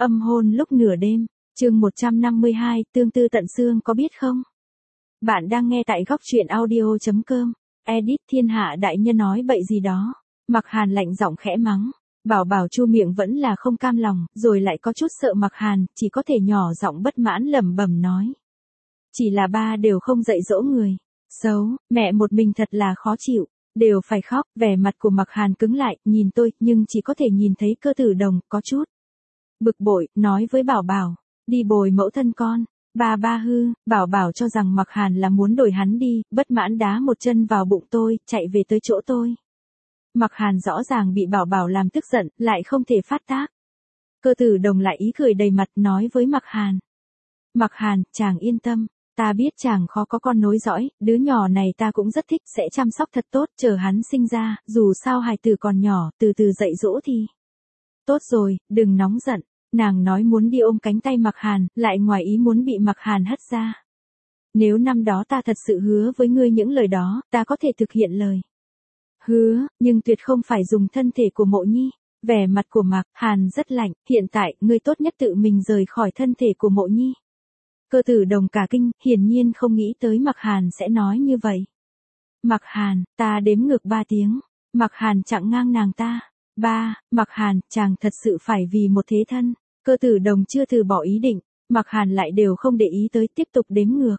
Âm hôn lúc nửa đêm, chương 152, tương tư tận xương có biết không? Bạn đang nghe tại góc truyện audio.com. Edit Thiên Hạ đại nhân nói bậy gì đó. Mặc Hàn lạnh giọng khẽ mắng. Bảo Bảo chu miệng vẫn là không cam lòng, rồi lại có chút sợ Mặc Hàn, chỉ có thể nhỏ giọng bất mãn lẩm bẩm nói. Chỉ là ba đều không dạy dỗ người. Xấu, mẹ một mình thật là khó chịu. Đều phải khóc, vẻ mặt của Mặc Hàn cứng lại, nhìn tôi, nhưng chỉ có thể nhìn thấy Cơ Tử Đồng, có chút bực bội, nói với Bảo Bảo, đi bồi mẫu thân con. Ba hư, Bảo Bảo cho rằng Mặc Hàn là muốn đuổi hắn đi, bất mãn đá một chân vào bụng tôi, chạy về tới chỗ tôi. Mặc Hàn rõ ràng bị Bảo Bảo làm tức giận, lại không thể phát tác. Cơ Tử Đồng lại ý cười đầy mặt nói với Mặc Hàn. Mặc Hàn, chàng yên tâm, ta biết chàng khó có con nối dõi, đứa nhỏ này ta cũng rất thích, sẽ chăm sóc thật tốt, chờ hắn sinh ra, dù sao hài tử còn nhỏ, từ từ dạy dỗ thì. Tốt rồi, đừng nóng giận. Nàng nói muốn đi ôm cánh tay Mặc Hàn, lại ngoài ý muốn bị Mặc Hàn hất ra. Nếu năm đó ta thật sự hứa với ngươi những lời đó, ta có thể thực hiện lời hứa, nhưng tuyệt không phải dùng thân thể của Mộ Nhi. Vẻ mặt của Mặc Hàn rất lạnh, hiện tại, ngươi tốt nhất tự mình rời khỏi thân thể của Mộ Nhi. Cơ Tử Đồng cả kinh, hiển nhiên không nghĩ tới Mặc Hàn sẽ nói như vậy. Mặc Hàn, ta đếm ngược 3 tiếng. Mặc Hàn chặn ngang nàng ta. 3, Mặc Hàn, chàng thật sự phải vì một thế thân. Cơ Tử Đồng chưa từ bỏ ý định, Mặc Hàn lại đều không để ý tới, tiếp tục đếm ngược.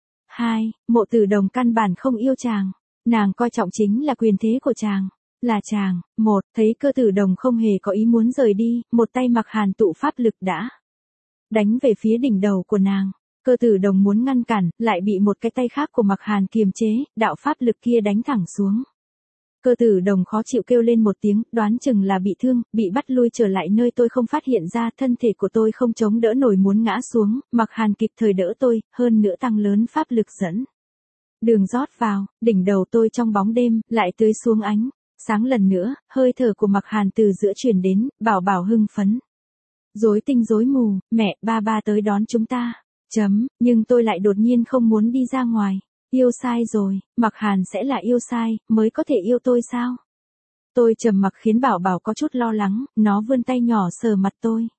2, Mộ Tử Đồng căn bản không yêu chàng, nàng coi trọng chính là quyền thế của chàng, là chàng. 1, thấy Cơ Tử Đồng không hề có ý muốn rời đi, một tay Mặc Hàn tụ pháp lực đã đánh về phía đỉnh đầu của nàng. Cơ Tử Đồng muốn ngăn cản, lại bị một cái tay khác của Mặc Hàn kiềm chế, đạo pháp lực kia đánh thẳng xuống. Cơ Tử Đồng khó chịu kêu lên một tiếng, đoán chừng là bị thương, bị bắt lui trở lại nơi tôi không phát hiện ra, thân thể của tôi không chống đỡ nổi muốn ngã xuống, Mặc Hàn kịp thời đỡ tôi, hơn nữa tăng lớn pháp lực dẫn đường rót vào, đỉnh đầu tôi trong bóng đêm, lại tưới xuống ánh sáng lần nữa, hơi thở của Mặc Hàn từ giữa truyền đến, Bảo Bảo hưng phấn. Rối tinh rối mù, mẹ, ba tới đón chúng ta. Nhưng tôi lại đột nhiên không muốn đi ra ngoài. Yêu sai rồi, Mặc Hàn sẽ là yêu sai, mới có thể yêu tôi sao? Tôi trầm mặc khiến Bảo Bảo có chút lo lắng, nó vươn tay nhỏ sờ mặt tôi.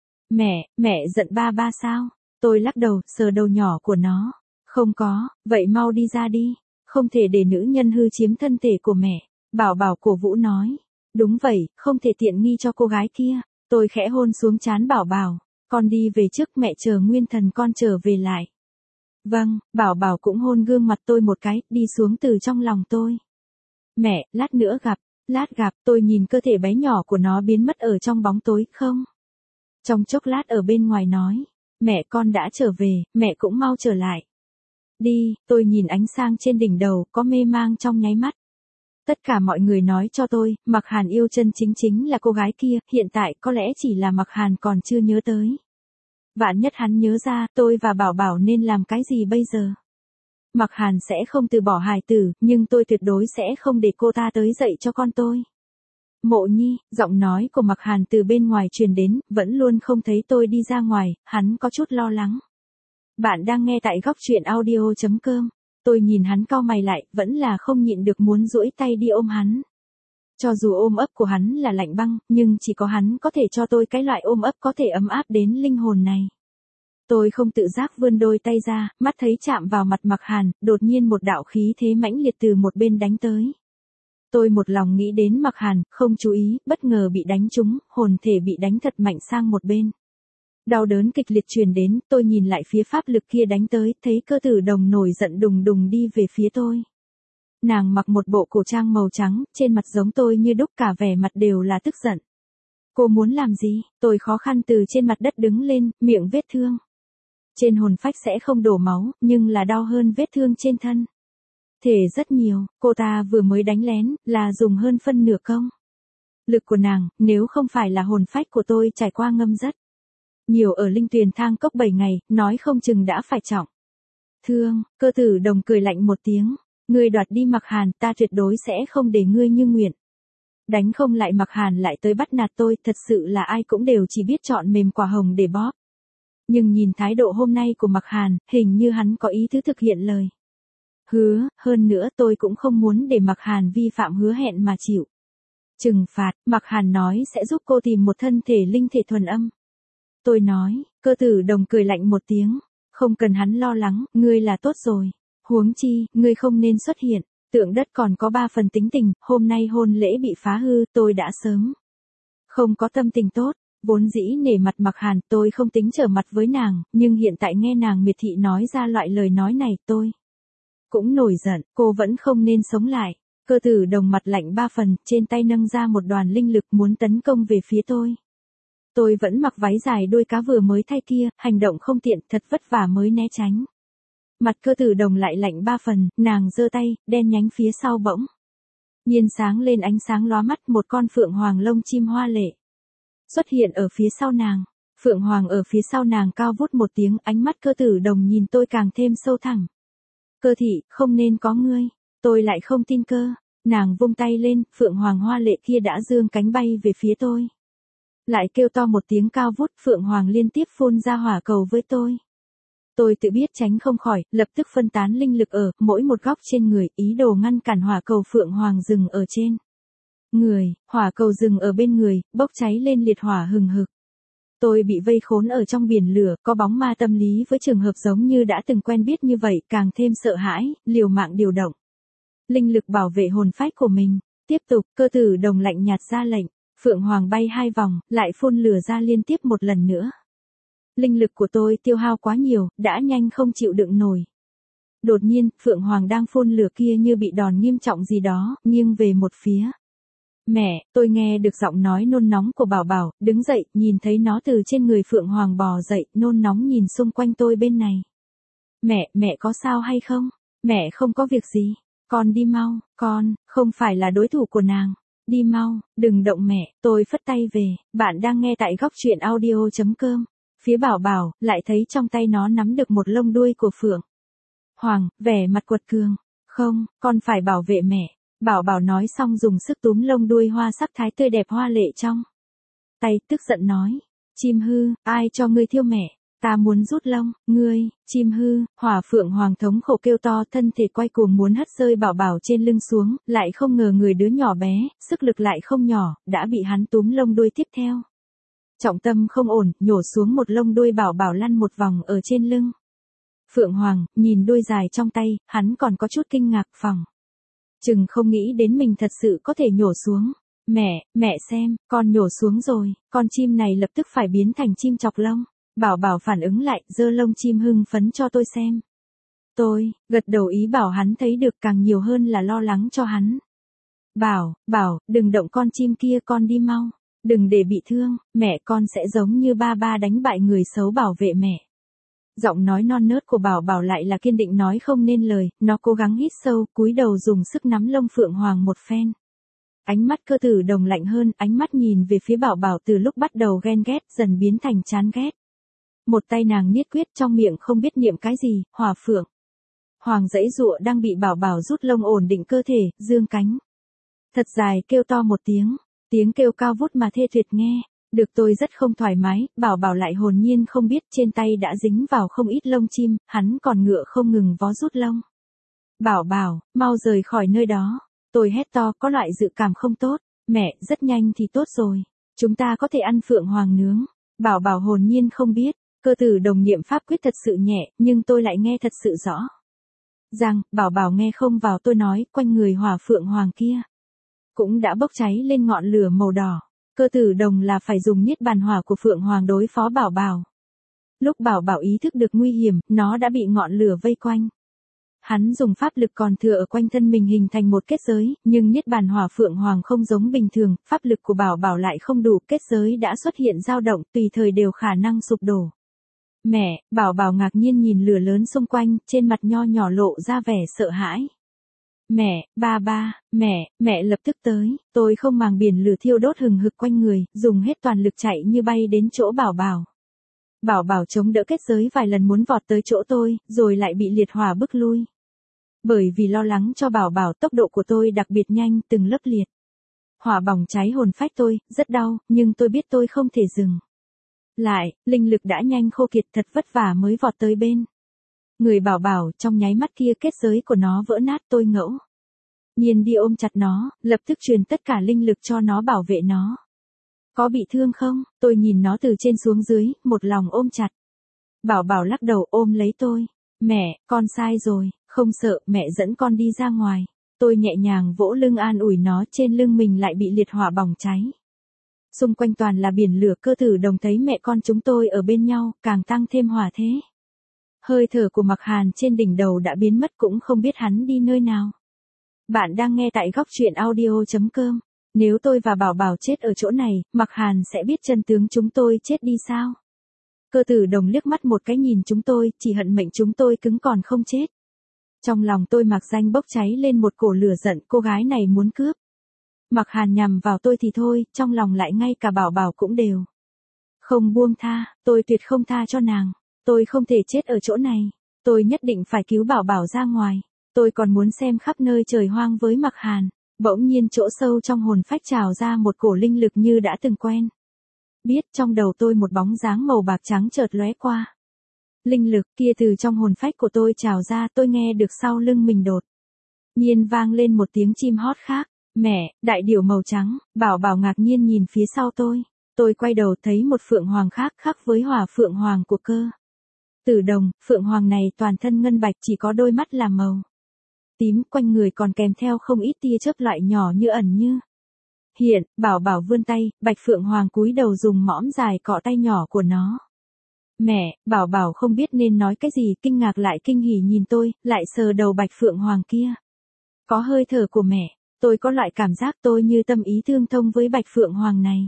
Mẹ giận ba sao? Tôi lắc đầu, sờ đầu nhỏ của nó. Không có, vậy mau đi ra đi. Không thể để nữ nhân hư chiếm thân thể của mẹ. Bảo Bảo cổ vũ nói. Đúng vậy, không thể tiện nghi cho cô gái kia. Tôi khẽ hôn xuống trán Bảo Bảo. Con đi về trước, mẹ chờ Nguyên Thần con trở về lại. Vâng, Bảo Bảo cũng hôn gương mặt tôi một cái, đi xuống từ trong lòng tôi. Mẹ, lát nữa gặp, tôi nhìn cơ thể bé nhỏ của nó biến mất ở trong bóng tối, không? Trong chốc lát ở bên ngoài nói, mẹ con đã trở về, mẹ cũng mau trở lại. Đi, tôi nhìn ánh sáng trên đỉnh đầu, có mê mang trong nháy mắt. Tất cả mọi người nói cho tôi, Mặc Hàn yêu chân chính là cô gái kia, hiện tại có lẽ chỉ là Mặc Hàn còn chưa nhớ tới. Vạn nhất hắn nhớ ra, tôi và Bảo Bảo nên làm cái gì bây giờ? Mặc Hàn sẽ không từ bỏ hài tử, nhưng tôi tuyệt đối sẽ không để cô ta tới dạy cho con tôi. Mộ Nhi, giọng nói của Mặc Hàn từ bên ngoài truyền đến, vẫn luôn không thấy tôi đi ra ngoài, hắn có chút lo lắng. Bạn đang nghe tại góc truyện audio.com. Tôi nhìn hắn cau mày lại, vẫn là không nhịn được muốn duỗi tay đi ôm hắn. Cho dù ôm ấp của hắn là lạnh băng, nhưng chỉ có hắn có thể cho tôi cái loại ôm ấp có thể ấm áp đến linh hồn này. Tôi không tự giác vươn đôi tay ra, mắt thấy chạm vào mặt Mặc Hàn, đột nhiên một đạo khí thế mãnh liệt từ một bên đánh tới. Tôi một lòng nghĩ đến Mặc Hàn, không chú ý, bất ngờ bị đánh trúng, hồn thể bị đánh thật mạnh sang một bên. Đau đớn kịch liệt truyền đến, tôi nhìn lại phía pháp lực kia đánh tới, thấy Cơ Tử Đồng nổi giận đùng đùng đi về phía tôi. Nàng mặc một bộ cổ trang màu trắng, trên mặt giống tôi như đúc, cả vẻ mặt đều là tức giận. Cô muốn làm gì? Tôi khó khăn từ trên mặt đất đứng lên, miệng vết thương trên hồn phách sẽ không đổ máu, nhưng là đau hơn vết thương trên thân thể rất nhiều. Cô ta vừa mới đánh lén, là dùng hơn phân nửa công lực của nàng, nếu không phải là hồn phách của tôi trải qua ngâm rất nhiều ở linh tuyền thang cốc 7 ngày, nói không chừng đã phải trọng thương. Cơ Tử Đồng cười lạnh một tiếng. Ngươi đoạt đi Mặc Hàn, ta tuyệt đối sẽ không để ngươi như nguyện. Đánh không lại Mặc Hàn lại tới bắt nạt tôi, thật sự là ai cũng đều chỉ biết chọn mềm quả hồng để bóp. Nhưng nhìn thái độ hôm nay của Mặc Hàn, hình như hắn có ý tứ thực hiện lời hứa, hơn nữa tôi cũng không muốn để Mặc Hàn vi phạm hứa hẹn mà chịu trừng phạt. Mặc Hàn nói sẽ giúp cô tìm một thân thể linh thể thuần âm. Tôi nói, cơ tử đồng cười lạnh một tiếng. Không cần hắn lo lắng, ngươi là tốt rồi. Huống chi, ngươi không nên xuất hiện. Tượng đất còn có 3 phần tính tình, hôm nay hôn lễ bị phá hư, tôi đã sớm. Không có tâm tình tốt, vốn dĩ nể mặt Mặc Hàn, tôi không tính trở mặt với nàng, nhưng hiện tại nghe nàng miệt thị nói ra loại lời nói này, tôi cũng nổi giận, cô vẫn không nên sống lại. Cơ tử đồng mặt lạnh 3 phần, trên tay nâng ra một đoàn linh lực muốn tấn công về phía tôi. Tôi vẫn mặc váy dài đuôi cá vừa mới thay kia, hành động không tiện, thật vất vả mới né tránh. Mặt cơ tử đồng lại lạnh 3 phần, nàng giơ tay, đen nhánh phía sau bỗng nhiên sáng lên ánh sáng lóa mắt, một con phượng hoàng lông chim hoa lệ xuất hiện ở phía sau nàng. Phượng hoàng ở phía sau nàng cao vút một tiếng, ánh mắt cơ tử đồng nhìn tôi càng thêm sâu thẳm. Cơ thị, không nên có ngươi. Tôi lại không tin cơ. Nàng vung tay lên, phượng hoàng hoa lệ kia đã dương cánh bay về phía tôi. Lại kêu to một tiếng cao vút, phượng hoàng liên tiếp phun ra hỏa cầu với tôi. Tôi tự biết tránh không khỏi, lập tức phân tán linh lực ở mỗi một góc trên người, ý đồ ngăn cản hỏa cầu phượng hoàng dừng ở trên người. Hỏa cầu dừng ở bên người, bốc cháy lên liệt hỏa hừng hực. Tôi bị vây khốn ở trong biển lửa, có bóng ma tâm lý với trường hợp giống như đã từng quen biết như vậy, càng thêm sợ hãi, liều mạng điều động linh lực bảo vệ hồn phách của mình. Tiếp tục, cơ tử đồng lạnh nhạt ra lệnh, phượng hoàng bay 2 vòng, lại phun lửa ra liên tiếp một lần nữa. Linh lực của tôi tiêu hao quá nhiều, đã nhanh không chịu đựng nổi. Đột nhiên, phượng hoàng đang phun lửa kia như bị đòn nghiêm trọng gì đó, nghiêng về một phía. Mẹ, tôi nghe được giọng nói nôn nóng của Bảo Bảo, đứng dậy, nhìn thấy nó từ trên người phượng hoàng bò dậy, nôn nóng nhìn xung quanh tôi bên này. Mẹ có sao hay không? Mẹ không có việc gì. Con đi mau, con, không phải là đối thủ của nàng. Đi mau, đừng động mẹ, tôi phất tay về. Bạn đang nghe tại góc truyện audio.com. Phía Bảo Bảo, lại thấy trong tay nó nắm được một lông đuôi của phượng hoàng, vẻ mặt quật cường. Không, con phải bảo vệ mẹ. Bảo Bảo nói xong dùng sức túm lông đuôi hoa sắc thái tươi đẹp hoa lệ trong tay, tức giận nói. Chim hư, ai cho ngươi thiêu mẹ? Ta muốn rút lông, ngươi, chim hư. Hỏa phượng hoàng thống khổ kêu to, thân thể quay cuồng muốn hất rơi Bảo Bảo trên lưng xuống, lại không ngờ người đứa nhỏ bé, sức lực lại không nhỏ, đã bị hắn túm lông đuôi tiếp theo. Trọng tâm không ổn, nhổ xuống một lông đuôi Bảo Bảo lăn một vòng ở trên lưng. Phượng hoàng, nhìn đuôi dài trong tay, hắn còn có chút kinh ngạc, phỏng chừng không nghĩ đến mình thật sự có thể nhổ xuống. Mẹ xem, con nhổ xuống rồi, con chim này lập tức phải biến thành chim chọc lông. Bảo Bảo phản ứng lại, giơ lông chim hưng phấn cho tôi xem. Tôi, gật đầu ý bảo hắn thấy được, càng nhiều hơn là lo lắng cho hắn. Bảo, đừng động con chim kia, con đi mau. Đừng để bị thương, mẹ con sẽ giống như ba đánh bại người xấu, bảo vệ mẹ. Giọng nói non nớt của Bảo Bảo lại là kiên định nói không nên lời, nó cố gắng hít sâu, cúi đầu dùng sức nắm lông phượng hoàng một phen. Ánh mắt cơ tử đồng lạnh hơn, ánh mắt nhìn về phía Bảo Bảo từ lúc bắt đầu ghen ghét dần biến thành chán ghét. Một tay nàng niết quyết, trong miệng không biết niệm cái gì, hỏa phượng hoàng giãy giụa đang bị Bảo Bảo rút lông ổn định cơ thể, dương cánh thật dài, kêu to một tiếng. Tiếng kêu cao vút mà thê tuyệt nghe, được tôi rất không thoải mái. Bảo Bảo lại hồn nhiên không biết trên tay đã dính vào không ít lông chim, hắn còn ngựa không ngừng vó rút lông. Bảo, mau rời khỏi nơi đó. Tôi hét to, có loại dự cảm không tốt. Mẹ, rất nhanh thì tốt rồi. Chúng ta có thể ăn phượng hoàng nướng. Bảo hồn nhiên không biết, cơ tử đồng niệm pháp quyết thật sự nhẹ, nhưng tôi lại nghe thật sự rõ. Rằng, Bảo nghe không vào tôi nói, quanh người hỏa phượng hoàng kia cũng đã bốc cháy lên ngọn lửa màu đỏ. Cơ tử đồng là phải dùng niết bàn hỏa của phượng hoàng đối phó Bảo. Lúc Bảo ý thức được nguy hiểm, nó đã bị ngọn lửa vây quanh. Hắn dùng pháp lực còn thừa ở quanh thân mình hình thành một kết giới, nhưng niết bàn hỏa phượng hoàng không giống bình thường, pháp lực của Bảo lại không đủ, kết giới đã xuất hiện dao động, tùy thời đều khả năng sụp đổ. Mẹ, Bảo ngạc nhiên nhìn lửa lớn xung quanh, trên mặt nho nhỏ lộ ra vẻ sợ hãi. Mẹ, mẹ lập tức tới. Tôi không màng biển lửa thiêu đốt hừng hực quanh người, dùng hết toàn lực chạy như bay đến chỗ Bảo. Bảo chống đỡ kết giới vài lần muốn vọt tới chỗ tôi, rồi lại bị liệt hỏa bức lui. Bởi vì lo lắng cho Bảo, tốc độ của tôi đặc biệt nhanh, từng lớp liệt hỏa bỏng cháy hồn phách tôi, rất đau, nhưng tôi biết tôi không thể dừng lại, linh lực đã nhanh khô kiệt, thật vất vả mới vọt tới bên người Bảo. Trong nháy mắt kia kết giới của nó vỡ nát, tôi ngẫu nhiên đi ôm chặt nó, lập tức truyền tất cả linh lực cho nó bảo vệ nó. Có bị thương không? Tôi nhìn nó từ trên xuống dưới, một lòng ôm chặt. Bảo Bảo lắc đầu ôm lấy tôi. Mẹ, con sai rồi, không sợ, mẹ dẫn con đi ra ngoài. Tôi nhẹ nhàng vỗ lưng an ủi nó, trên lưng mình lại bị liệt hỏa bỏng cháy. Xung quanh toàn là biển lửa, Cơ Tử Đồng thấy mẹ con chúng tôi ở bên nhau, càng tăng thêm hỏa thế. Hơi thở của Mạc Hàn trên đỉnh đầu đã biến mất, cũng không biết hắn đi nơi nào. Bạn đang nghe tại góc truyện audio.com. Nếu tôi và Bảo Bảo chết ở chỗ này, Mạc Hàn sẽ biết chân tướng chúng tôi chết đi sao? Cơ Tử Đồng liếc mắt một cái nhìn chúng tôi, chỉ hận mệnh chúng tôi cứng còn không chết. Trong lòng tôi mạc danh bốc cháy lên một cổ lửa giận, cô gái này muốn cướp. Mạc Hàn nhằm vào tôi thì thôi, trong lòng lại ngay cả Bảo Bảo cũng đều không buông tha, tôi tuyệt không tha cho nàng. Tôi không thể chết ở chỗ này. Tôi nhất định phải cứu Bảo Bảo ra ngoài. Tôi còn muốn xem khắp nơi trời hoang với Mạc Hàn. Bỗng nhiên chỗ sâu trong hồn phách trào ra một cổ linh lực như đã từng quen. Biết trong đầu tôi một bóng dáng màu bạc trắng chợt lóe qua. Linh lực kia từ trong hồn phách của tôi trào ra, tôi nghe được sau lưng mình đột nhiên vang lên một tiếng chim hót khác. Mẹ, đại điểu màu trắng. Bảo Bảo ngạc nhiên nhìn phía sau tôi. Tôi quay đầu thấy một phượng hoàng khác với hỏa phượng hoàng của Cơ Tử Đồng. Phượng hoàng này toàn thân ngân bạch, chỉ có đôi mắt là màu tím, quanh người còn kèm theo không ít tia chớp loại nhỏ như ẩn như hiện. Bảo Bảo vươn tay, bạch phượng hoàng cúi đầu dùng mõm dài cọ tay nhỏ của nó. Mẹ, Bảo Bảo không biết nên nói cái gì, kinh ngạc lại kinh hỉ nhìn tôi, lại sờ đầu bạch phượng hoàng kia. Có hơi thở của mẹ, tôi có loại cảm giác tôi như tâm ý tương thông với bạch phượng hoàng này.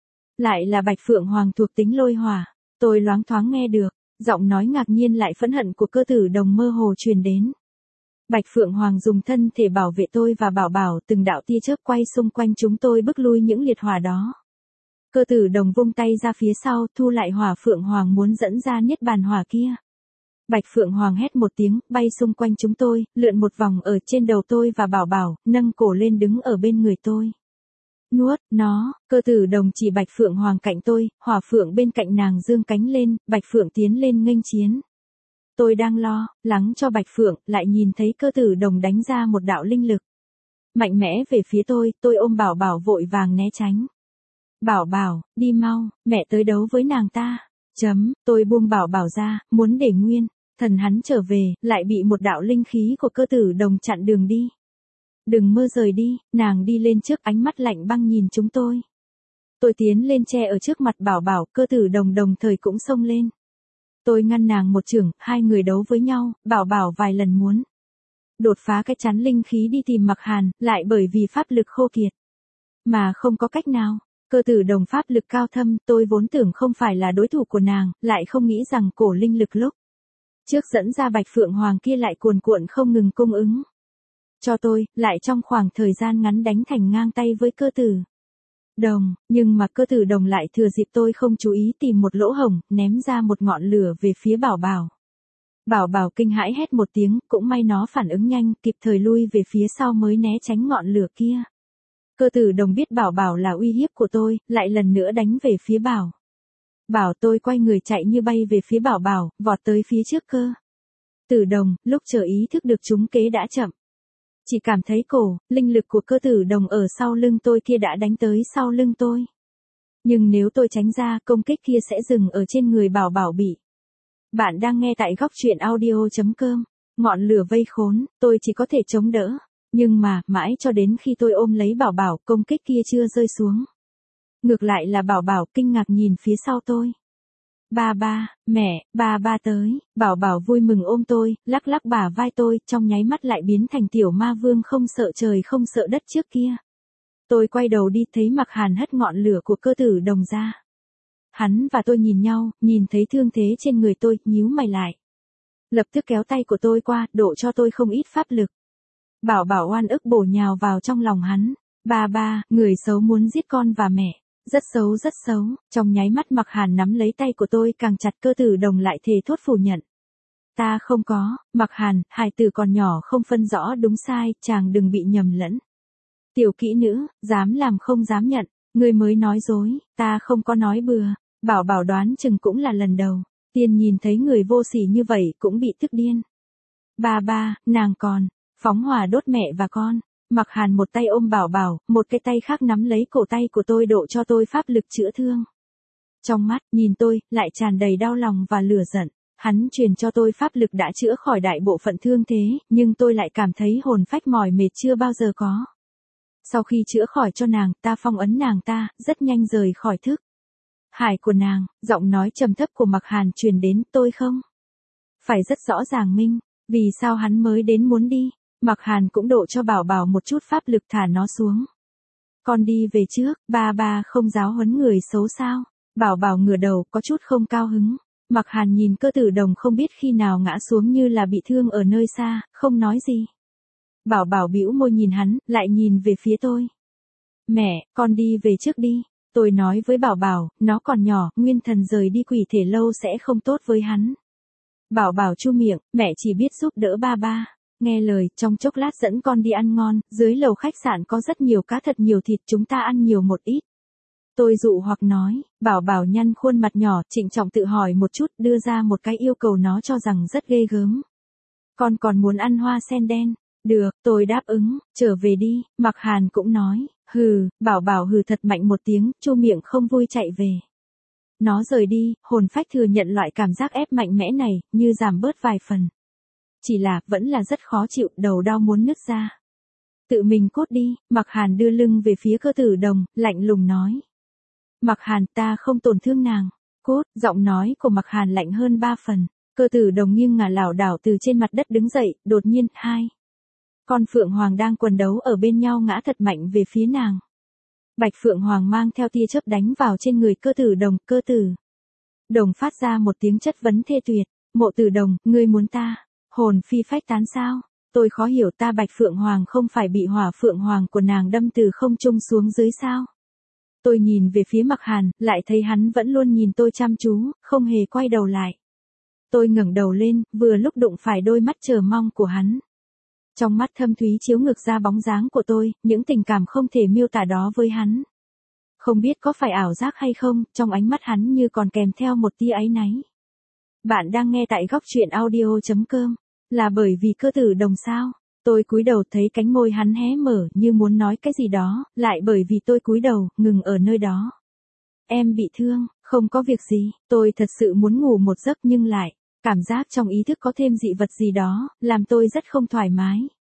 Lại là bạch phượng hoàng thuộc tính lôi hỏa, tôi loáng thoáng nghe được, giọng nói ngạc nhiên lại phẫn hận của Cơ Tử Đồng mơ hồ truyền đến. Bạch phượng hoàng dùng thân thể bảo vệ tôi và Bảo Bảo, từng đạo tia chớp quay xung quanh chúng tôi bức lui những liệt hỏa đó. Cơ Tử Đồng vung tay ra phía sau, thu lại hỏa phượng hoàng muốn dẫn ra niết bàn hỏa kia. Bạch phượng hoàng hét một tiếng, bay xung quanh chúng tôi, lượn một vòng ở trên đầu tôi và Bảo Bảo, nâng cổ lên đứng ở bên người tôi. Nuốt nó. Cơ Tử Đồng chỉ bạch phượng hoàng cạnh tôi, hỏa phượng bên cạnh nàng dương cánh lên, bạch phượng tiến lên nghênh chiến. Tôi đang lo lắng cho bạch phượng, lại nhìn thấy Cơ Tử Đồng đánh ra một đạo linh lực mạnh mẽ về phía tôi ôm Bảo Bảo vội vàng né tránh. Bảo Bảo, đi mau, mẹ tới đấu với nàng ta. Tôi buông Bảo Bảo ra, muốn để nguyên thần hắn trở về, lại bị một đạo linh khí của Cơ Tử Đồng chặn đường đi. Đừng mơ rời đi. Nàng đi lên trước, ánh mắt lạnh băng nhìn chúng tôi. Tôi tiến lên che ở trước mặt Bảo Bảo, Cơ Tử Đồng đồng thời cũng xông lên. Tôi ngăn nàng một chưởng, hai người đấu với nhau. Bảo Bảo vài lần muốn đột phá cái chắn linh khí đi tìm Mạc Hàn, lại bởi vì pháp lực khô kiệt mà không có cách nào. Cơ Tử Đồng pháp lực cao thâm, tôi vốn tưởng không phải là đối thủ của nàng, lại không nghĩ rằng cổ linh lực lúc trước dẫn ra bạch phượng hoàng kia lại cuồn cuộn không ngừng cung ứng cho tôi, lại trong khoảng thời gian ngắn đánh thành ngang tay với Cơ Tử Đồng. Nhưng mà Cơ Tử Đồng lại thừa dịp tôi không chú ý tìm một lỗ hổng, ném ra một ngọn lửa về phía Bảo Bảo. Bảo Bảo kinh hãi hét một tiếng, cũng may nó phản ứng nhanh, kịp thời lui về phía sau mới né tránh ngọn lửa kia. Cơ Tử Đồng biết Bảo Bảo là uy hiếp của tôi, lại lần nữa đánh về phía Bảo Bảo. Tôi quay người chạy như bay về phía Bảo Bảo, vọt tới phía trước Cơ Tử Đồng. Lúc chờ ý thức được trúng kế đã chậm. Chỉ cảm thấy cổ linh lực của Cơ Tử Đồng ở sau lưng tôi kia đã đánh tới sau lưng tôi. Nhưng nếu tôi tránh ra, công kích kia sẽ dừng ở trên người Bảo Bảo bị. Bạn đang nghe tại góc truyện audio.com. Ngọn lửa vây khốn, tôi chỉ có thể chống đỡ. Nhưng mà, mãi cho đến khi tôi ôm lấy Bảo Bảo, công kích kia chưa rơi xuống. Ngược lại là Bảo Bảo kinh ngạc nhìn phía sau tôi. Ba ba, mẹ, ba ba tới. Bảo Bảo vui mừng ôm tôi, lắc lắc bả vai tôi, trong nháy mắt lại biến thành tiểu ma vương không sợ trời không sợ đất trước kia. Tôi quay đầu đi, thấy Mạc Hàn hất ngọn lửa của Cơ Tử Đồng ra. Hắn và tôi nhìn nhau, nhìn thấy thương thế trên người tôi, nhíu mày lại. Lập tức kéo tay của tôi qua, đổ cho tôi không ít pháp lực. Bảo Bảo oan ức bổ nhào vào trong lòng hắn. Ba ba, người xấu muốn giết con và mẹ. Rất xấu rất xấu. Trong nháy mắt Mạc Hàn nắm lấy tay của tôi càng chặt, Cơ Tử Đồng lại thề thốt phủ nhận. Ta không có. Mạc Hàn, hài tử còn nhỏ không phân rõ đúng sai, chàng đừng bị nhầm lẫn. Tiểu kỹ nữ, dám làm không dám nhận. Ngươi mới nói dối, ta không có nói bừa. Bảo Bảo đoán chừng cũng là lần đầu. Tiên nhìn thấy người vô sỉ như vậy cũng bị tức điên. Ba ba, nàng còn phóng hỏa đốt mẹ và con. Mặc Hàn một tay ôm Bảo Bảo, một cái tay khác nắm lấy cổ tay của tôi độ cho tôi pháp lực chữa thương. Trong mắt, nhìn tôi, lại tràn đầy đau lòng và lửa giận. Hắn truyền cho tôi pháp lực đã chữa khỏi đại bộ phận thương thế, nhưng tôi lại cảm thấy hồn phách mỏi mệt chưa bao giờ có. Sau khi chữa khỏi cho nàng, ta phong ấn nàng ta, rất nhanh rời khỏi thức hải của nàng, giọng nói trầm thấp của Mặc Hàn truyền đến, tôi không phải rất rõ ràng minh, vì sao hắn mới đến muốn đi. Mặc Hàn cũng độ cho Bảo Bảo một chút pháp lực thả nó xuống. Con đi về trước, ba không giáo huấn người xấu sao? Bảo Bảo ngửa đầu, có chút không cao hứng. Mặc Hàn nhìn Cơ Tử Đồng không biết khi nào ngã xuống như là bị thương ở nơi xa, không nói gì. Bảo Bảo bĩu môi nhìn hắn, lại nhìn về phía tôi. Mẹ, con đi về trước đi. Tôi nói với Bảo Bảo, nó còn nhỏ, nguyên thần rời đi quỷ thể lâu sẽ không tốt với hắn. Bảo Bảo chu miệng, mẹ chỉ biết giúp đỡ ba. Nghe lời, trong chốc lát dẫn con đi ăn ngon, dưới lầu khách sạn có rất nhiều cá thật nhiều thịt, chúng ta ăn nhiều một ít. Tôi dụ hoặc nói, Bảo Bảo nhăn khuôn mặt nhỏ, trịnh trọng tự hỏi một chút, đưa ra một cái yêu cầu nó cho rằng rất ghê gớm. Con còn muốn ăn hoa sen đen. Được, tôi đáp ứng, trở về đi. Mặc Hàn cũng nói, hừ. Bảo Bảo hừ thật mạnh một tiếng, chu miệng không vui chạy về. Nó rời đi, hồn phách thừa nhận loại cảm giác ép mạnh mẽ này, như giảm bớt vài phần. Chỉ là, vẫn là rất khó chịu, đầu đau muốn nứt ra. Tự mình cốt đi. Mặc Hàn đưa lưng về phía Cơ Tử Đồng, lạnh lùng nói. Mặc Hàn, ta không tổn thương nàng. Cốt, giọng nói của Mặc Hàn lạnh hơn 3 phần. Cơ Tử Đồng nghiêng ngả lảo đảo từ trên mặt đất đứng dậy, đột nhiên, con Phượng Hoàng đang quần đấu ở bên nhau ngã thật mạnh về phía nàng. Bạch Phượng Hoàng mang theo tia chớp đánh vào trên người Cơ Tử Đồng. Cơ Tử Đồng phát ra một tiếng chất vấn thê tuyệt. Mộ Tử Đồng, ngươi muốn ta hồn phi phách tán sao? Tôi khó hiểu, ta Bạch Phượng Hoàng không phải bị hỏa Phượng Hoàng của nàng đâm từ không trung xuống dưới sao? Tôi nhìn về phía Mặc Hàn, lại thấy hắn vẫn luôn nhìn tôi chăm chú, không hề quay đầu lại. Tôi ngẩng đầu lên, vừa lúc đụng phải đôi mắt chờ mong của hắn. Trong mắt thâm thúy chiếu ngược ra bóng dáng của tôi, những tình cảm không thể miêu tả đó với hắn. Không biết có phải ảo giác hay không, trong ánh mắt hắn như còn kèm theo một tia áy náy. Bạn đang nghe tại góc truyện audio.com. Là bởi vì Cơ Tử Đồng sao? Tôi cúi đầu thấy cánh môi hắn hé mở như muốn nói cái gì đó, lại bởi vì tôi cúi đầu, ngừng ở nơi đó. Em bị thương, không có việc gì, tôi thật sự muốn ngủ một giấc nhưng lại, cảm giác trong ý thức có thêm dị vật gì đó, làm tôi rất không thoải mái.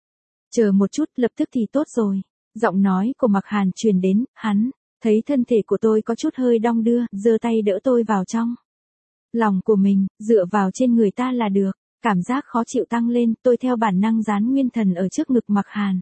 Chờ một chút, lập tức thì tốt rồi. Giọng nói của Mặc Hàn truyền đến, hắn thấy thân thể của tôi có chút hơi đong đưa, giơ tay đỡ tôi vào trong lòng của mình, dựa vào trên người ta là được. Cảm giác khó chịu tăng lên, tôi theo bản năng dán nguyên thần ở trước ngực Mặc Hàn.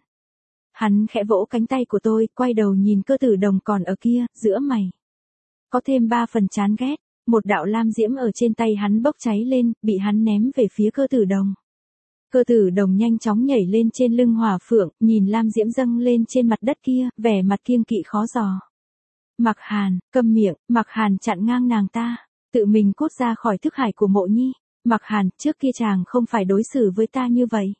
Hắn khẽ vỗ cánh tay của tôi, quay đầu nhìn Cơ Tử Đồng còn ở kia, giữa mày có thêm 3 phần chán ghét. Một đạo lam diễm ở trên tay hắn bốc cháy lên, bị hắn ném về phía Cơ Tử Đồng. Cơ Tử Đồng nhanh chóng nhảy lên trên lưng hỏa phượng, nhìn lam diễm dâng lên trên mặt đất kia, vẻ mặt kiêng kỵ khó dò. Mặc Hàn, câm miệng. Mặc Hàn chặn ngang nàng ta, tự mình cốt ra khỏi thức hải của Mộ Nhi. Mặc Hàn, trước kia chàng không phải đối xử với ta như vậy.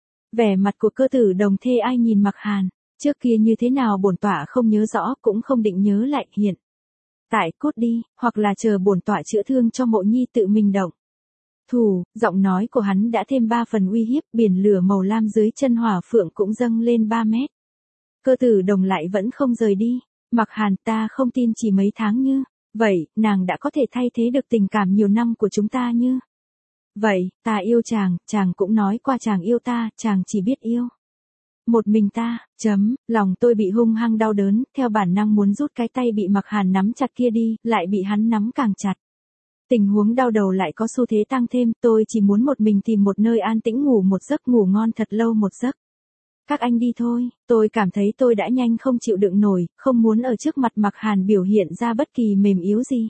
Vẻ mặt của Cơ Tử Đồng thê ai nhìn Mặc Hàn, trước kia như thế nào bổn tọa không nhớ rõ, cũng không định nhớ lại, hiện tại cốt đi, hoặc là chờ bổn tọa chữa thương cho Mộ Nhi tự mình động thủ. Giọng nói của hắn đã thêm 3 phần uy hiếp, biển lửa màu lam dưới chân hỏa phượng cũng dâng lên 3 mét. Cơ Tử Đồng lại vẫn không rời đi. Mặc Hàn, ta không tin chỉ mấy tháng như vậy, nàng đã có thể thay thế được tình cảm nhiều năm của chúng ta như vậy. Ta yêu chàng, chàng cũng nói qua chàng yêu ta, chàng chỉ biết yêu một mình ta. Lòng tôi bị hung hăng đau đớn, theo bản năng muốn rút cái tay bị Mặc Hàn nắm chặt kia đi, lại bị hắn nắm càng chặt. Tình huống đau đầu lại có xu thế tăng thêm, tôi chỉ muốn một mình tìm một nơi an tĩnh ngủ một giấc, ngủ ngon thật lâu một giấc. Các anh đi thôi, tôi cảm thấy tôi đã nhanh không chịu đựng nổi, không muốn ở trước mặt Mặc Hàn biểu hiện ra bất kỳ mềm yếu gì.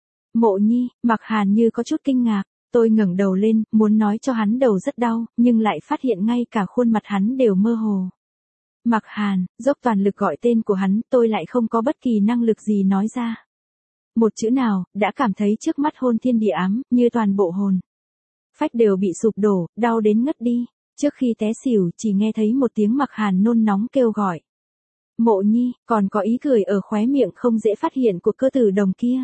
Mộ Nhi. Mặc Hàn như có chút kinh ngạc. Tôi ngẩng đầu lên, muốn nói cho hắn đầu rất đau, nhưng lại phát hiện ngay cả khuôn mặt hắn đều mơ hồ. Mặc Hàn, dốc toàn lực gọi tên của hắn, tôi lại không có bất kỳ năng lực gì nói ra một chữ nào, đã cảm thấy trước mắt hôn thiên địa ám, như toàn bộ hồn phách đều bị sụp đổ, đau đến ngất đi. Trước khi té xỉu, chỉ nghe thấy một tiếng Mặc Hàn nôn nóng kêu gọi. Mộ Nhi, còn có ý cười ở khóe miệng không dễ phát hiện của Cơ Tử Đồng kia.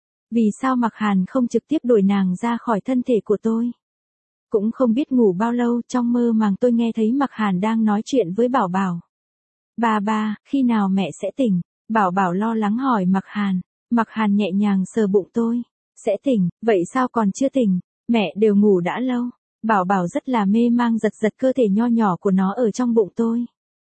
Vì sao Mặc Hàn không trực tiếp đuổi nàng ra khỏi thân thể của tôi? Cũng không biết ngủ bao lâu, trong mơ màng tôi nghe thấy Mặc Hàn đang nói chuyện với Bảo Bảo. Ba, khi nào mẹ sẽ tỉnh? Bảo Bảo lo lắng hỏi Mặc Hàn. Mặc Hàn nhẹ nhàng sờ bụng tôi. Sẽ tỉnh, vậy sao còn chưa tỉnh? Mẹ đều ngủ đã lâu. Bảo Bảo rất là mê mang giật giật cơ thể nho nhỏ của nó ở trong bụng tôi.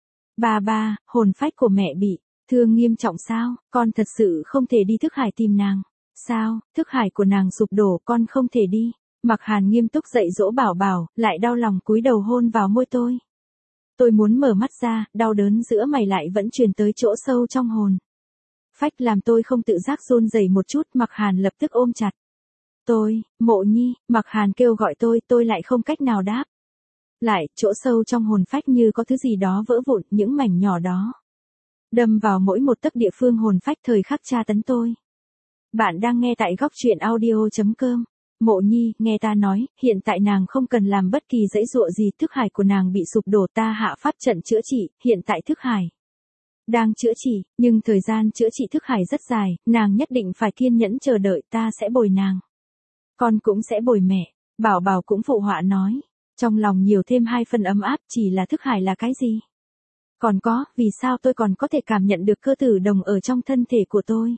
Ba, hồn phách của mẹ bị thương nghiêm trọng sao? Con thật sự không thể đi thức hải tìm nàng. Sao, thức hải của nàng sụp đổ con không thể đi. Mặc Hàn nghiêm túc dạy dỗ Bảo Bảo, lại đau lòng cúi đầu hôn vào môi tôi. Tôi muốn mở mắt ra, đau đớn giữa mày lại vẫn truyền tới chỗ sâu trong hồn. Phách làm tôi không tự giác run rẩy một chút, Mặc Hàn lập tức ôm chặt. Tôi, Mộ Nhi, Mặc Hàn kêu gọi tôi lại không cách nào đáp. Lại, chỗ sâu trong hồn phách như có thứ gì đó vỡ vụn, những mảnh nhỏ đó đâm vào mỗi một tấc địa phương hồn phách thời khắc tra tấn tôi. Bạn đang nghe tại góc truyện audio.com. Mộ Nhi, nghe ta nói, hiện tại nàng không cần làm bất kỳ dãy dụa gì, thức hải của nàng bị sụp đổ, ta hạ pháp trận chữa trị, hiện tại thức hải đang chữa trị, nhưng thời gian chữa trị thức hải rất dài, nàng nhất định phải kiên nhẫn chờ đợi, ta sẽ bồi nàng. Con cũng sẽ bồi mẹ. Bảo Bảo cũng phụ họa nói. Trong lòng nhiều thêm hai phần ấm áp, chỉ là thức hải là cái gì? Còn có, vì sao tôi còn có thể cảm nhận được cơ tử đồng ở trong thân thể của tôi?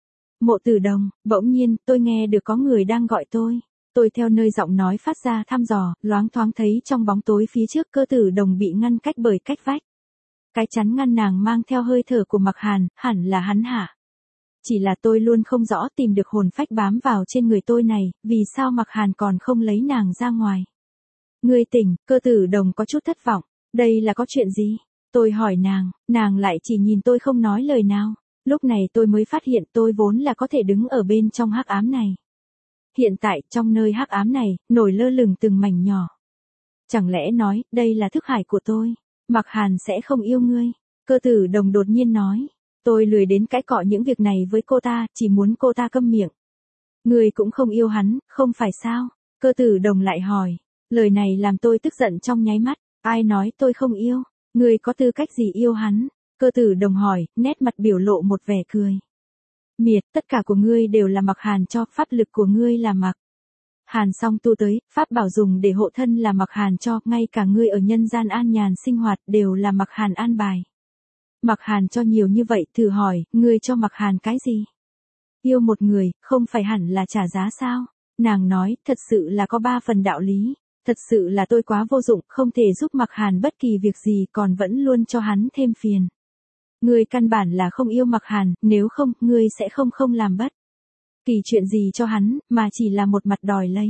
Mộ Tử Đồng, bỗng nhiên, tôi nghe được có người đang gọi tôi. Tôi theo nơi giọng nói phát ra thăm dò, loáng thoáng thấy trong bóng tối phía trước cơ tử đồng bị ngăn cách bởi cách vách. Cái chắn ngăn nàng mang theo hơi thở của Mặc Hàn, hẳn là hắn hả? Chỉ là tôi luôn không rõ tìm được hồn phách bám vào trên người tôi này, vì sao Mặc Hàn còn không lấy nàng ra ngoài. Ngươi tỉnh, cơ tử đồng có chút thất vọng. Đây là có chuyện gì? Tôi hỏi nàng lại chỉ nhìn tôi không nói lời nào. Lúc này tôi mới phát hiện tôi vốn là có thể đứng ở bên trong hắc ám này. Hiện tại, trong nơi hắc ám này, nổi lơ lửng từng mảnh nhỏ. Chẳng lẽ nói, đây là thức hải của tôi? Mặc Hàn sẽ không yêu ngươi. Cơ tử đồng đột nhiên nói. Tôi lười đến cãi cọ những việc này với cô ta, chỉ muốn cô ta câm miệng. Ngươi cũng không yêu hắn, không phải sao? Cơ tử đồng lại hỏi. Lời này làm tôi tức giận trong nháy mắt. Ai nói tôi không yêu? Ngươi có tư cách gì yêu hắn? Cơ tử đồng hỏi, nét mặt biểu lộ một vẻ cười. Miệt, tất cả của ngươi đều là Mặc Hàn cho, pháp lực của ngươi là Mặc Hàn song tu tới, pháp bảo dùng để hộ thân là Mặc Hàn cho, ngay cả ngươi ở nhân gian an nhàn sinh hoạt đều là Mặc Hàn an bài. Mặc Hàn cho nhiều như vậy, thử hỏi, ngươi cho Mặc Hàn cái gì? Yêu một người, không phải hẳn là trả giá sao? Nàng nói, thật sự là có 3 phần đạo lý. Thật sự là tôi quá vô dụng, không thể giúp Mặc Hàn bất kỳ việc gì, còn vẫn luôn cho hắn thêm phiền. Ngươi căn bản là không yêu Mặc Hàn, nếu không, ngươi sẽ không làm bất kỳ chuyện gì cho hắn, mà chỉ là một mặt đòi lấy.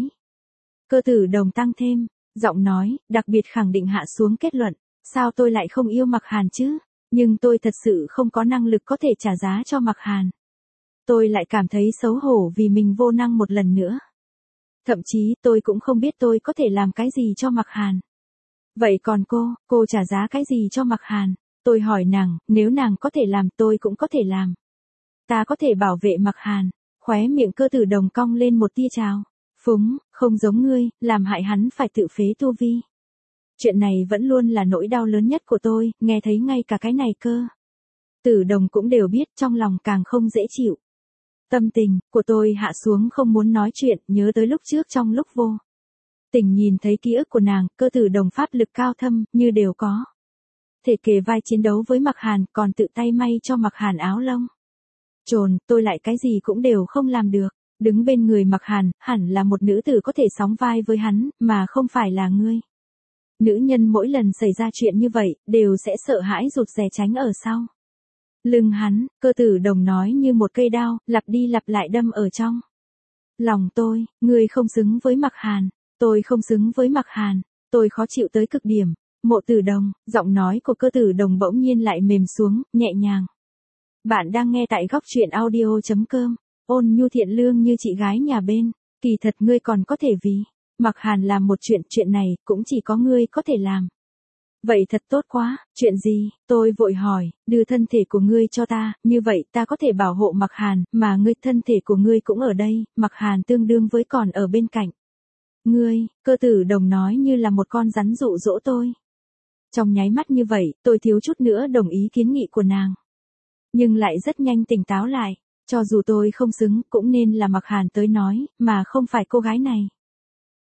Cơ tử đồng tăng thêm, giọng nói, đặc biệt khẳng định hạ xuống kết luận, sao tôi lại không yêu Mặc Hàn chứ? Nhưng tôi thật sự không có năng lực có thể trả giá cho Mặc Hàn. Tôi lại cảm thấy xấu hổ vì mình vô năng một lần nữa. Thậm chí tôi cũng không biết tôi có thể làm cái gì cho Mặc Hàn. Vậy còn cô trả giá cái gì cho Mặc Hàn? Tôi hỏi nàng, nếu nàng có thể làm tôi cũng có thể làm. Ta có thể bảo vệ Mặc Hàn. Khóe miệng cơ tử đồng cong lên một tia trào phúng, không giống ngươi, làm hại hắn phải tự phế tu vi. Chuyện này vẫn luôn là nỗi đau lớn nhất của tôi, nghe thấy ngay cả cái này cơ. Tử đồng cũng đều biết, trong lòng càng không dễ chịu. Tâm tình của tôi hạ xuống không muốn nói chuyện, nhớ tới lúc trước trong lúc vô tình nhìn thấy ký ức của nàng, cơ tử đồng pháp lực cao thâm, như đều có thể kề vai chiến đấu với Mặc Hàn, còn tự tay may cho Mặc Hàn áo lông. Tôi lại cái gì cũng đều không làm được. Đứng bên người Mặc Hàn, hẳn là một nữ tử có thể sóng vai với hắn, mà không phải là ngươi. Nữ nhân mỗi lần xảy ra chuyện như vậy, đều sẽ sợ hãi rụt rè tránh ở sau lưng hắn. Cơ tử đồng nói như một cây đao, lặp đi lặp lại đâm ở trong lòng tôi. Ngươi không xứng với Mặc Hàn. Tôi không xứng với Mặc Hàn. Tôi khó chịu tới cực điểm. Mộ Tử Đồng, giọng nói của cơ tử đồng bỗng nhiên lại mềm xuống, nhẹ nhàng. Bạn đang nghe tại góc truyện audio.com. Ôn nhu thiện lương như chị gái nhà bên. Kỳ thật ngươi còn có thể vì Mặc Hàn làm một chuyện này, cũng chỉ có ngươi có thể làm. Vậy thật tốt quá, chuyện gì? Tôi vội hỏi, đưa thân thể của ngươi cho ta, như vậy ta có thể bảo hộ Mặc Hàn, mà ngươi thân thể của ngươi cũng ở đây, Mặc Hàn tương đương với còn ở bên cạnh. Ngươi, cơ tử đồng nói như là một con rắn dụ dỗ tôi. Trong nháy mắt như vậy, tôi thiếu chút nữa đồng ý kiến nghị của nàng. Nhưng lại rất nhanh tỉnh táo lại, cho dù tôi không xứng, cũng nên là Mặc Hàn tới nói, mà không phải cô gái này.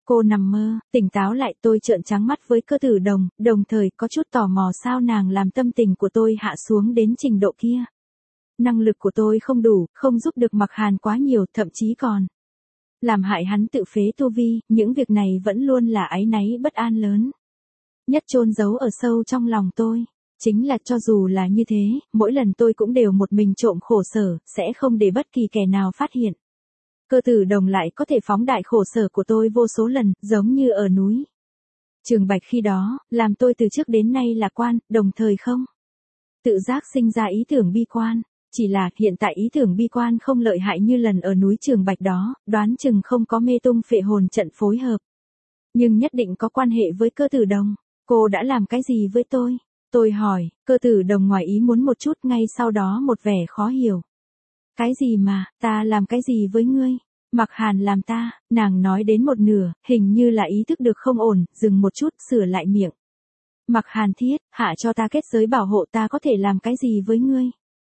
Cô nằm mơ, tỉnh táo lại tôi trợn trắng mắt với Cơ Tử Đồng, đồng thời có chút tò mò sao nàng làm tâm tình của tôi hạ xuống đến trình độ kia. Năng lực của tôi không đủ, không giúp được Mạc Hàn quá nhiều, thậm chí còn làm hại hắn tự phế tu vi, những việc này vẫn luôn là áy náy bất an lớn nhất chôn giấu ở sâu trong lòng tôi. Chính là cho dù là như thế, mỗi lần tôi cũng đều một mình trộm khổ sở, sẽ không để bất kỳ kẻ nào phát hiện. Cơ Tử Đồng lại có thể phóng đại khổ sở của tôi vô số lần, giống như ở núi Trường Bạch khi đó, làm tôi từ trước đến nay lạc quan, đồng thời không tự giác sinh ra ý tưởng bi quan. Chỉ là hiện tại ý tưởng bi quan không lợi hại như lần ở núi Trường Bạch đó, đoán chừng không có mê tung phệ hồn trận phối hợp. Nhưng nhất định có quan hệ với Cơ Tử Đồng. Cô đã làm cái gì với tôi? Tôi hỏi, Cơ Tử Đồng ngoài ý muốn một chút, ngay sau đó một vẻ khó hiểu. Cái gì mà, ta làm cái gì với ngươi? Mạc Hàn làm ta, nàng nói đến một nửa, hình như là ý thức được không ổn, dừng một chút, sửa lại miệng. Mạc Hàn thiết, hạ cho ta kết giới bảo hộ, ta có thể làm cái gì với ngươi?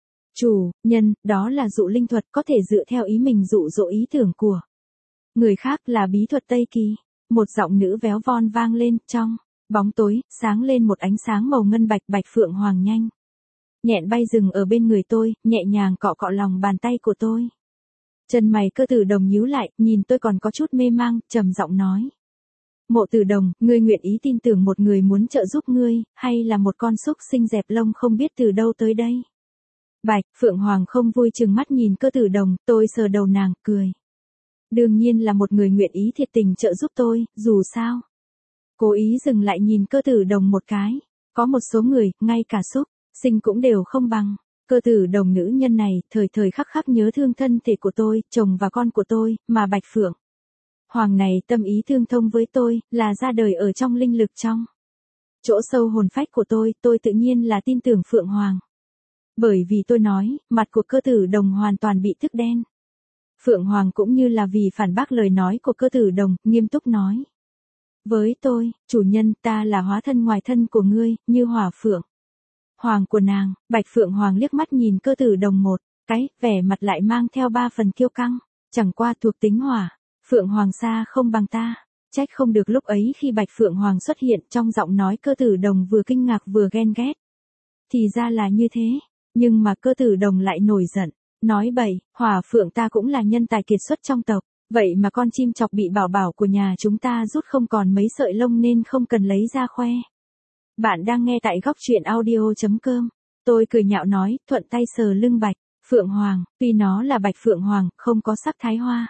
Chủ nhân, đó là dụ linh thuật, có thể dựa theo ý mình dụ dỗ ý tưởng của người khác, là bí thuật Tây Kỳ. Một giọng nữ véo von vang lên, trong bóng tối, sáng lên một ánh sáng màu ngân bạch, Bạch Phượng Hoàng nhanh nhẹn bay dừng ở bên người tôi, nhẹ nhàng cọ cọ lòng bàn tay của tôi. Chân mày Cơ Tử Đồng nhíu lại, nhìn tôi còn có chút mê mang, trầm giọng nói. Mộ Tử Đồng, ngươi nguyện ý tin tưởng một người muốn trợ giúp ngươi, hay là một con súc sinh dẹp lông không biết từ đâu tới đây? Bạch Phượng Hoàng không vui chừng mắt nhìn Cơ Tử Đồng, tôi sờ đầu nàng, cười. Đương nhiên là một người nguyện ý thiệt tình trợ giúp tôi, dù sao. Cố ý dừng lại nhìn Cơ Tử Đồng một cái. Có một số người, ngay cả súc sinh cũng đều không bằng. Cơ Tử Đồng nữ nhân này, thời thời khắc khắc nhớ thương thân thể của tôi, chồng và con của tôi, mà Bạch Phượng Hoàng này tâm ý tương thông với tôi, là ra đời ở trong linh lực trong chỗ sâu hồn phách của tôi tự nhiên là tin tưởng Phượng Hoàng. Bởi vì tôi nói, mặt của Cơ Tử Đồng hoàn toàn bị thức đen. Phượng Hoàng cũng như là vì phản bác lời nói của Cơ Tử Đồng, nghiêm túc nói. Với tôi, chủ nhân, ta là hóa thân ngoài thân của ngươi, như hỏa Phượng Hoàng của nàng. Bạch Phượng Hoàng liếc mắt nhìn Cơ Tử Đồng một cái, vẻ mặt lại mang theo 3 phần kiêu căng. Chẳng qua thuộc tính hỏa, Phượng Hoàng xa không bằng ta. Trách không được lúc ấy khi Bạch Phượng Hoàng xuất hiện, trong giọng nói Cơ Tử Đồng vừa kinh ngạc vừa ghen ghét. Thì ra là như thế. Nhưng mà Cơ Tử Đồng lại nổi giận, nói bậy, hỏa Phượng ta cũng là nhân tài kiệt xuất trong tộc, vậy mà con chim chọc bị bảo bảo của nhà chúng ta rút không còn mấy sợi lông nên không cần lấy ra khoe. Bạn đang nghe tại góc truyện audio.com. Tôi cười nhạo nói, thuận tay sờ lưng Bạch Phượng Hoàng, tuy nó là Bạch Phượng Hoàng, không có sắc thái hoa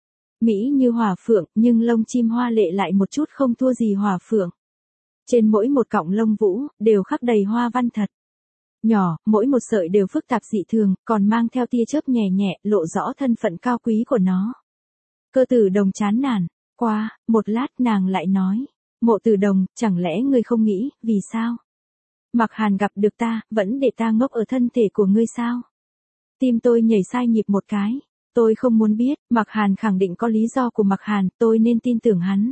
mỹ như hỏa phượng, nhưng lông chim hoa lệ lại một chút không thua gì hỏa phượng. Trên mỗi một cọng lông vũ, đều khắc đầy hoa văn thật nhỏ, mỗi một sợi đều phức tạp dị thường, còn mang theo tia chớp nhẹ nhẹ, lộ rõ thân phận cao quý của nó. Cơ Tử Đồng chán nản. Qua một lát nàng lại nói. Mộ Tử Đồng, chẳng lẽ ngươi không nghĩ, vì sao Mạc Hàn gặp được ta, vẫn để ta ngốc ở thân thể của ngươi sao? Tim tôi nhảy sai nhịp một cái. Tôi không muốn biết, Mạc Hàn khẳng định có lý do của Mạc Hàn, tôi nên tin tưởng hắn.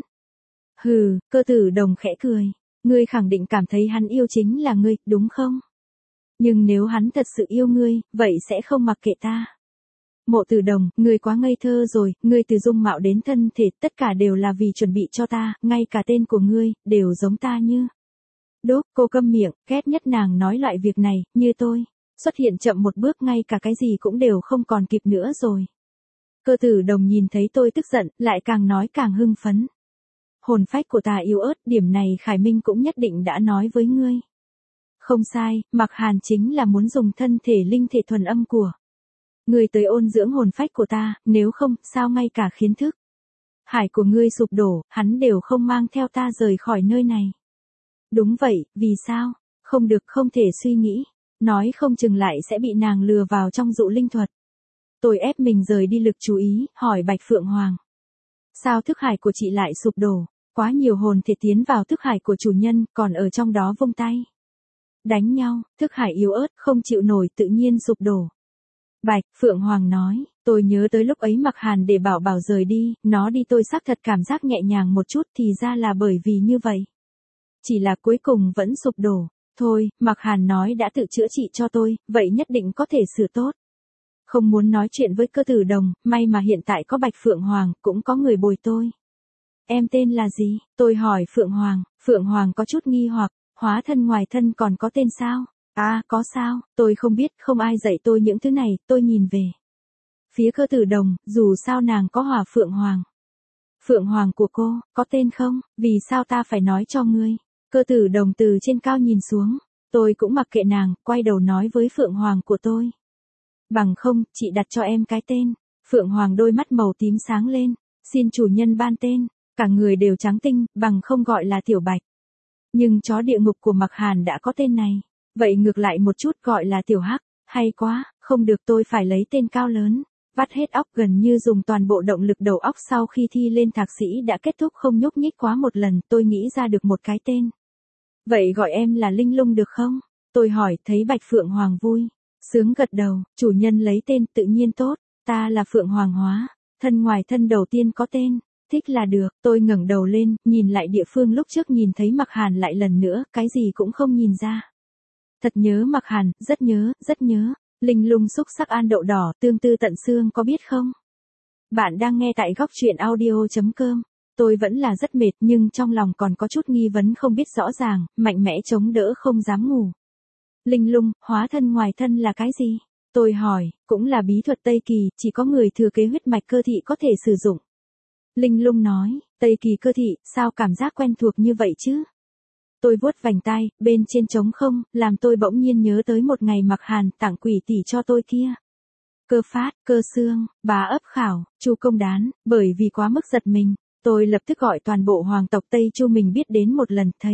Hừ, Cơ Tử Đồng khẽ cười. Ngươi khẳng định cảm thấy hắn yêu chính là ngươi, đúng không? Nhưng nếu hắn thật sự yêu ngươi, vậy sẽ không mặc kệ ta. Mộ Tử Đồng, ngươi quá ngây thơ rồi, ngươi từ dung mạo đến thân thể, tất cả đều là vì chuẩn bị cho ta, ngay cả tên của ngươi, đều giống ta như. Đốt, cô câm miệng, ghét nhất nàng nói loại việc này, như tôi. Xuất hiện chậm một bước ngay cả cái gì cũng đều không còn kịp nữa rồi. Cơ Tử Đồng nhìn thấy tôi tức giận, lại càng nói càng hưng phấn. Hồn phách của ta yếu ớt, điểm này Khải Minh cũng nhất định đã nói với ngươi. Không sai, Mạc Hàn chính là muốn dùng thân thể linh thể thuần âm của ngươi tới ôn dưỡng hồn phách của ta, nếu không, sao ngay cả khiến thức hải của ngươi sụp đổ, hắn đều không mang theo ta rời khỏi nơi này. Đúng vậy, vì sao? Không được, không thể suy nghĩ. Nói không chừng lại sẽ bị nàng lừa vào trong dụ linh thuật. Tôi ép mình rời đi lực chú ý, hỏi Bạch Phượng Hoàng. Sao thức hải của chị lại sụp đổ? Quá nhiều hồn thể tiến vào thức hải của chủ nhân, còn ở trong đó vung tay đánh nhau, thức hải yếu ớt, không chịu nổi tự nhiên sụp đổ. Bạch Phượng Hoàng nói, tôi nhớ tới lúc ấy Mạc Hàn để bảo bảo rời đi, nó đi tôi xác thật cảm giác nhẹ nhàng một chút, thì ra là bởi vì như vậy. Chỉ là cuối cùng vẫn sụp đổ. Thôi, Mạc Hàn nói đã tự chữa trị cho tôi, vậy nhất định có thể sửa tốt. Không muốn nói chuyện với Cơ Tử Đồng, may mà hiện tại có Bạch Phượng Hoàng, cũng có người bồi tôi. em tên là gì? Tôi hỏi Phượng Hoàng. Phượng Hoàng có chút nghi hoặc, hóa thân ngoài thân còn có tên sao? À, có sao, tôi không biết, không ai dạy tôi những thứ này, tôi nhìn về phía Cơ Tử Đồng, dù sao nàng có hỏa Phượng Hoàng. Phượng Hoàng của cô, có tên không? Vì sao ta phải nói cho ngươi? Cơ Tử Đồng từ trên cao nhìn xuống. Tôi cũng mặc kệ nàng, quay đầu nói với Phượng Hoàng của tôi. Bằng không, chị đặt cho em cái tên. Phượng Hoàng đôi mắt màu tím sáng lên. Xin chủ nhân ban tên. Cả người đều trắng tinh, bằng không gọi là Tiểu Bạch. Nhưng chó địa ngục của Mạc Hàn đã có tên này. Vậy ngược lại một chút gọi là Tiểu Hắc. Hay quá, không được, tôi phải lấy tên cao lớn. Vắt hết óc, gần như dùng toàn bộ động lực đầu óc sau khi thi lên thạc sĩ đã kết thúc không nhúc nhích quá một lần, tôi nghĩ ra được một cái tên. Vậy gọi em là Linh Lung được không? Tôi hỏi, thấy Bạch Phượng Hoàng vui sướng gật đầu, chủ nhân lấy tên tự nhiên tốt, ta là Phượng Hoàng hóa, thân ngoài thân đầu tiên có tên, thích là được. Tôi ngẩng đầu lên, nhìn lại địa phương lúc trước nhìn thấy Mạc Hàn lại lần nữa, cái gì cũng không nhìn ra. Thật nhớ Mạc Hàn, rất nhớ, rất nhớ. Linh Lung xúc sắc an đậu đỏ, tương tư tận xương có biết không? Bạn đang nghe tại góc truyện audio.com. Tôi vẫn là rất mệt nhưng trong lòng còn có chút nghi vấn không biết rõ ràng, mạnh mẽ chống đỡ không dám ngủ. Linh Lung, hóa thân ngoài thân là cái gì? Tôi hỏi, cũng là bí thuật Tây Kỳ, chỉ có người thừa kế huyết mạch cơ thị có thể sử dụng. Linh Lung nói, Tây Kỳ cơ thị, sao cảm giác quen thuộc như vậy chứ? Tôi vuốt vành tai, bên trên trống không, làm tôi bỗng nhiên nhớ tới một ngày Mạc Hàn tặng quỷ tỷ cho tôi kia. Cơ phát, cơ xương, bá ấp khảo, chu công đán, bởi vì quá mức giật mình, tôi lập tức gọi toàn bộ hoàng tộc Tây Chu mình biết đến một lần thấy.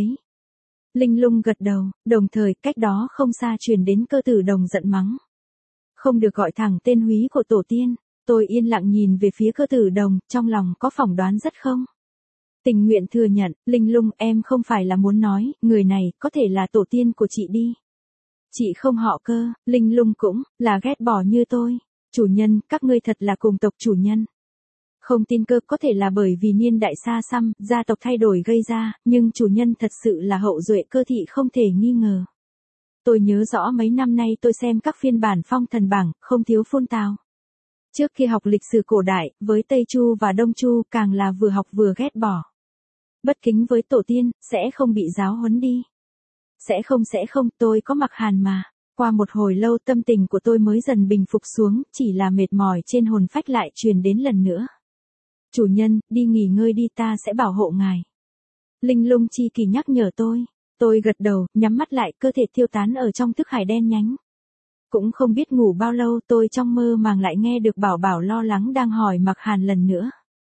Linh Lung gật đầu, đồng thời cách đó không xa truyền đến Cơ Tử Đồng giận mắng. Không được gọi thẳng tên húy của tổ tiên, tôi yên lặng nhìn về phía Cơ Tử Đồng, trong lòng có phỏng đoán rất không? Tình nguyện thừa nhận, Linh Lung em không phải là muốn nói, người này có thể là tổ tiên của chị đi. Chị không họ Cơ, Linh Lung cũng là ghét bỏ như tôi. Chủ nhân, các ngươi thật là cùng tộc chủ nhân. Không tin Cơ có thể là bởi vì niên đại xa xăm, gia tộc thay đổi gây ra, nhưng chủ nhân thật sự là hậu duệ Cơ thị không thể nghi ngờ. Tôi nhớ rõ mấy năm nay tôi xem các phiên bản phong thần bảng, không thiếu phun tào. Trước khi học lịch sử cổ đại, với Tây Chu và Đông Chu càng là vừa học vừa ghét bỏ. Bất kính với tổ tiên, sẽ không bị giáo huấn đi. Sẽ không, tôi có Mạc Hàn mà. Qua một hồi lâu tâm tình của tôi mới dần bình phục xuống, chỉ là mệt mỏi trên hồn phách lại truyền đến lần nữa. Chủ nhân, đi nghỉ ngơi đi, ta sẽ bảo hộ ngài. Linh Lung chi kỳ nhắc nhở tôi. Tôi gật đầu, nhắm mắt lại, cơ thể tiêu tán ở trong thức hải đen nhánh. Cũng không biết ngủ bao lâu, tôi trong mơ màng lại nghe được Bảo Bảo lo lắng đang hỏi Mạc Hàn lần nữa.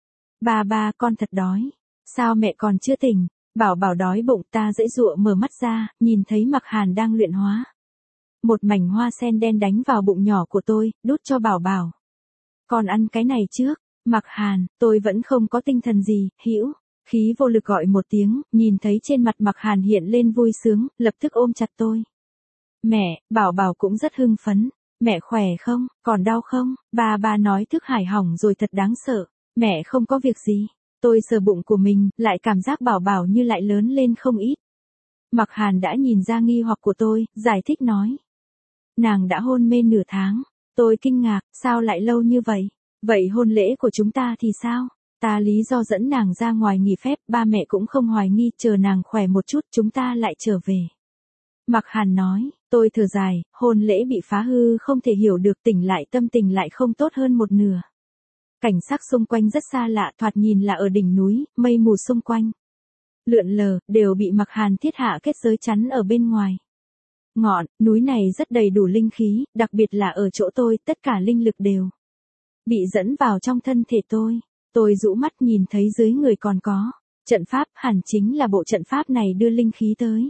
Ba, con thật đói. Sao mẹ còn chưa tỉnh? Bảo Bảo đói bụng, ta dễ dụa mở mắt ra, nhìn thấy Mạc Hàn đang luyện hóa. Một mảnh hoa sen đen đánh vào bụng nhỏ của tôi, đút cho Bảo Bảo. Con ăn cái này trước. Mạc Hàn, tôi vẫn không có tinh thần gì, hữu khí vô lực gọi một tiếng, nhìn thấy trên mặt Mạc Hàn hiện lên vui sướng, lập tức ôm chặt tôi. Mẹ, Bảo Bảo cũng rất hưng phấn. Mẹ khỏe không, còn đau không? Ba nói thức hải hỏng rồi thật đáng sợ. Mẹ không có việc gì. Tôi sờ bụng của mình, lại cảm giác Bảo Bảo như lại lớn lên không ít. Mạc Hàn đã nhìn ra nghi hoặc của tôi, giải thích nói. Nàng đã hôn mê nửa tháng. Tôi kinh ngạc, sao lại lâu như vậy? Vậy hôn lễ của chúng ta thì sao? Ta lý do dẫn nàng ra ngoài nghỉ phép, ba mẹ cũng không hoài nghi, chờ nàng khỏe một chút chúng ta lại trở về. Mạc Hàn nói, tôi thở dài, hôn lễ bị phá hư không thể hiểu được, tỉnh lại tâm tình lại không tốt hơn một nửa. Cảnh sắc xung quanh rất xa lạ, thoạt nhìn là ở đỉnh núi, mây mù xung quanh lượn lờ, đều bị Mạc Hàn thiết hạ kết giới chắn ở bên ngoài. Ngọn núi này rất đầy đủ linh khí, đặc biệt là ở chỗ tôi, tất cả linh lực đều bị dẫn vào trong thân thể tôi. Tôi rũ mắt nhìn thấy dưới người còn có trận pháp, hẳn chính là bộ trận pháp này đưa linh khí tới.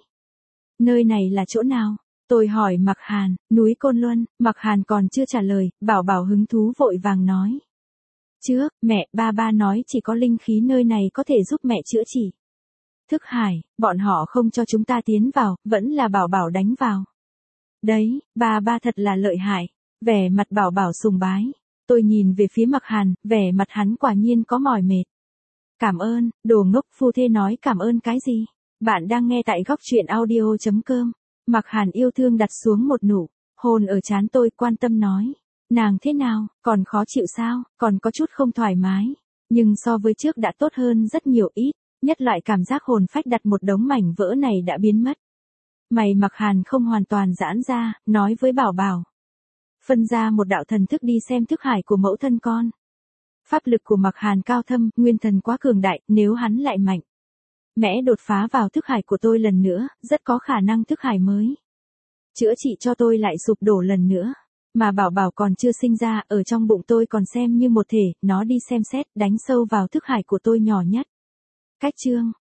Nơi này là chỗ nào? Tôi hỏi Mạc Hàn. Núi Côn Luân. Mạc Hàn còn chưa trả lời, Bảo Bảo hứng thú vội vàng nói. Trước, mẹ, ba nói chỉ có linh khí nơi này có thể giúp mẹ chữa trị thức hải, bọn họ không cho chúng ta tiến vào, vẫn là Bảo Bảo đánh vào. Đấy, ba thật là lợi hại. Vẻ mặt Bảo Bảo sùng bái. Tôi nhìn về phía Mạc Hàn, vẻ mặt hắn quả nhiên có mỏi mệt. Cảm ơn, đồ ngốc, phu thê nói cảm ơn cái gì? Bạn đang nghe tại góc truyện audio.com. Mạc Hàn yêu thương đặt xuống một nụ hôn ở trán tôi, quan tâm nói. Nàng thế nào, còn khó chịu sao, còn có chút không thoải mái. Nhưng so với trước đã tốt hơn rất nhiều ít, nhất loại cảm giác hồn phách đặt một đống mảnh vỡ này đã biến mất. Mày Mặc Hàn không hoàn toàn giãn ra, nói với Bảo Bảo. Phân ra một đạo thần thức đi xem thức hải của mẫu thân con. Pháp lực của Mặc Hàn cao thâm, nguyên thần quá cường đại, nếu hắn lại mạnh mẽ đột phá vào thức hải của tôi lần nữa, rất có khả năng thức hải mới chữa trị cho tôi lại sụp đổ lần nữa. Mà Bảo Bảo còn chưa sinh ra, ở trong bụng tôi còn xem như một thể, nó đi xem xét, đánh sâu vào thức hải của tôi nhỏ nhất. Cách chương